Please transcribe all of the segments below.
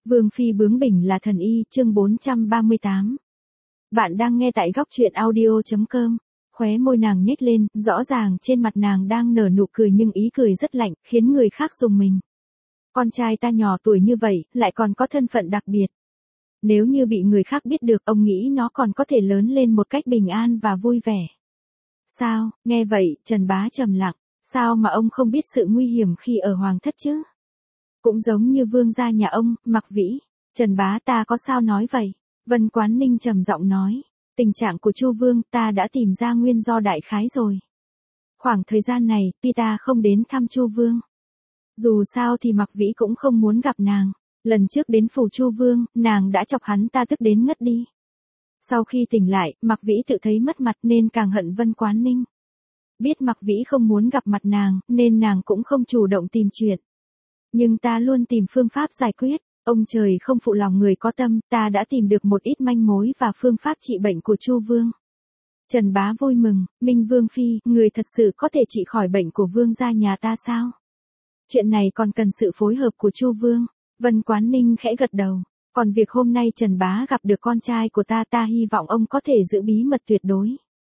Vương phi bướng bỉnh là thần y, chương 438. Bạn đang nghe tại góc truyện audio.com. Khóe môi nàng nhếch lên, rõ ràng trên mặt nàng đang nở nụ cười nhưng ý cười rất lạnh, khiến người khác rùng mình. Con trai ta nhỏ tuổi như vậy, lại còn có thân phận đặc biệt. Nếu như bị người khác biết được, ông nghĩ nó còn có thể lớn lên một cách bình an và vui vẻ. Sao, nghe vậy, Trần Bá trầm lặng, sao mà ông không biết sự nguy hiểm khi ở hoàng thất chứ? Cũng giống như vương gia nhà ông, Mạc Vĩ. Trần Bá ta có sao nói vậy? Vân Quán Ninh trầm giọng nói, tình trạng của Chu Vương ta đã tìm ra nguyên do đại khái rồi. Khoảng thời gian này, tuy ta không đến thăm Chu Vương. Dù sao thì Mạc Vĩ cũng không muốn gặp nàng. Lần trước đến phủ Chu Vương, nàng đã chọc hắn ta tức đến ngất đi. Sau khi tỉnh lại, Mạc Vĩ tự thấy mất mặt nên càng hận Vân Quán Ninh. Biết Mạc Vĩ không muốn gặp mặt nàng, nên nàng cũng không chủ động tìm chuyện. Nhưng ta luôn tìm phương pháp giải quyết, ông trời không phụ lòng người có tâm, ta đã tìm được một ít manh mối và phương pháp trị bệnh của Chu Vương. Trần Bá vui mừng, Minh Vương phi, người thật sự có thể trị khỏi bệnh của vương gia nhà ta sao? Chuyện này còn cần sự phối hợp của Chu Vương. Vân Quán Ninh khẽ gật đầu, còn việc hôm nay Trần Bá gặp được con trai của ta hy vọng ông có thể giữ bí mật tuyệt đối.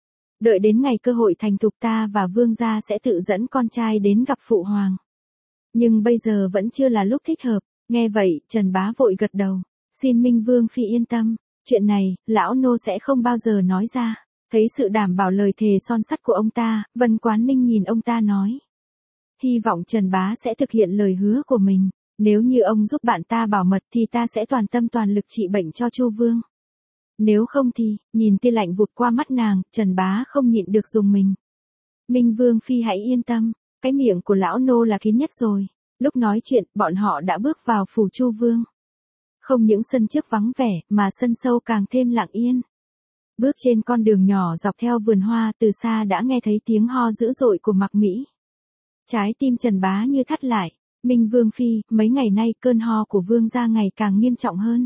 Đợi đến ngày cơ hội thành thục ta và vương gia sẽ tự dẫn con trai đến gặp phụ hoàng. Nhưng bây giờ vẫn chưa là lúc thích hợp. Nghe vậy, Trần Bá vội gật đầu. Xin Minh Vương phi yên tâm, chuyện này, lão nô sẽ không bao giờ nói ra. Thấy sự đảm bảo lời thề son sắt của ông ta, Vân Quán Ninh nhìn ông ta nói. Hy vọng Trần Bá sẽ thực hiện lời hứa của mình. Nếu như ông giúp bạn ta bảo mật thì ta sẽ toàn tâm toàn lực trị bệnh cho Chu Vương. Nếu không thì, nhìn tia lạnh vụt qua mắt nàng, Trần Bá không nhịn được rùng mình. Minh Vương phi hãy yên tâm. Cái miệng của lão nô là kín nhất rồi. Lúc nói chuyện, bọn họ đã bước vào phủ Chu Vương. Không những sân trước vắng vẻ, mà sân sâu càng thêm lặng yên. Bước trên con đường nhỏ dọc theo vườn hoa, từ xa đã nghe thấy tiếng ho dữ dội của Mạc Mỹ. Trái tim Trần Bá như thắt lại. Minh Vương phi, mấy ngày nay cơn ho của vương gia ngày càng nghiêm trọng hơn.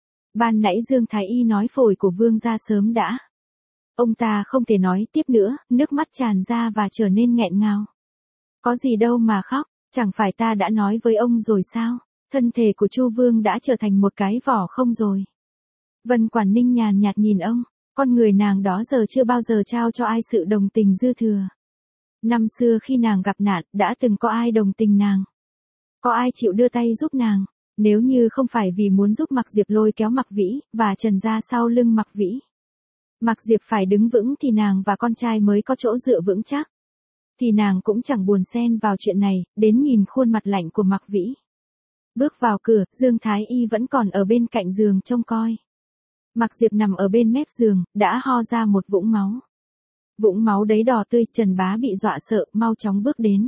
Ban nãy Dương Thái Y nói phổi của vương gia sớm đã. Ông ta không thể nói tiếp nữa, nước mắt tràn ra và trở nên nghẹn ngào. Có gì đâu mà khóc, chẳng phải ta đã nói với ông rồi sao? Thân thể của Chu Vương đã trở thành một cái vỏ không rồi. Vân Quán Ninh nhàn nhạt nhìn ông, con người nàng đó giờ chưa bao giờ trao cho ai sự đồng tình dư thừa. Năm xưa khi nàng gặp nạn, đã từng có ai đồng tình nàng? Có ai chịu đưa tay giúp nàng? Nếu như không phải vì muốn giúp Mạc Diệp lôi kéo Mạc Vĩ, và Trần ra sau lưng Mạc Vĩ. Mạc Diệp phải đứng vững thì nàng và con trai mới có chỗ dựa vững chắc. Thì nàng cũng chẳng buồn xen vào chuyện này, đến nhìn khuôn mặt lạnh của Mạc Vĩ. Bước vào cửa, Dương Thái Y vẫn còn ở bên cạnh giường trông coi. Mạc Diệp nằm ở bên mép giường, đã ho ra một vũng máu. Vũng máu đấy đỏ tươi, Trần Bá bị dọa sợ, mau chóng bước đến.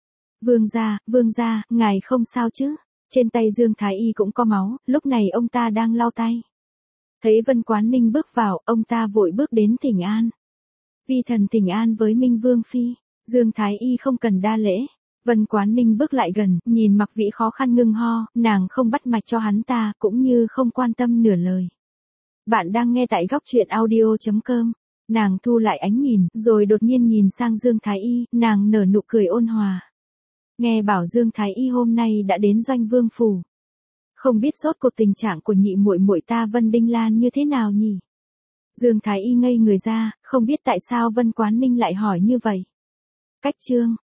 Vương gia, ngài không sao chứ? Trên tay Dương Thái Y cũng có máu, lúc này ông ta đang lau tay. Thấy Vân Quán Ninh bước vào, ông ta vội bước đến thỉnh an. Vi thần thỉnh an với Minh Vương phi. Dương Thái Y không cần đa lễ. Vân Quán Ninh bước lại gần, nhìn Mạc Vĩ khó khăn ngưng ho, nàng không bắt mạch cho hắn ta, cũng như không quan tâm nửa lời. Bạn đang nghe tại góc truyện audio.com. Nàng thu lại ánh nhìn, rồi đột nhiên nhìn sang Dương Thái Y, nàng nở nụ cười ôn hòa. Nghe bảo Dương Thái Y hôm nay đã đến Doanh Vương phủ. Không biết rốt cuộc tình trạng của nhị muội muội ta Vân Đinh Lan như thế nào nhỉ? Dương Thái Y ngây người ra, không biết tại sao Vân Quán Ninh lại hỏi như vậy. Cách chương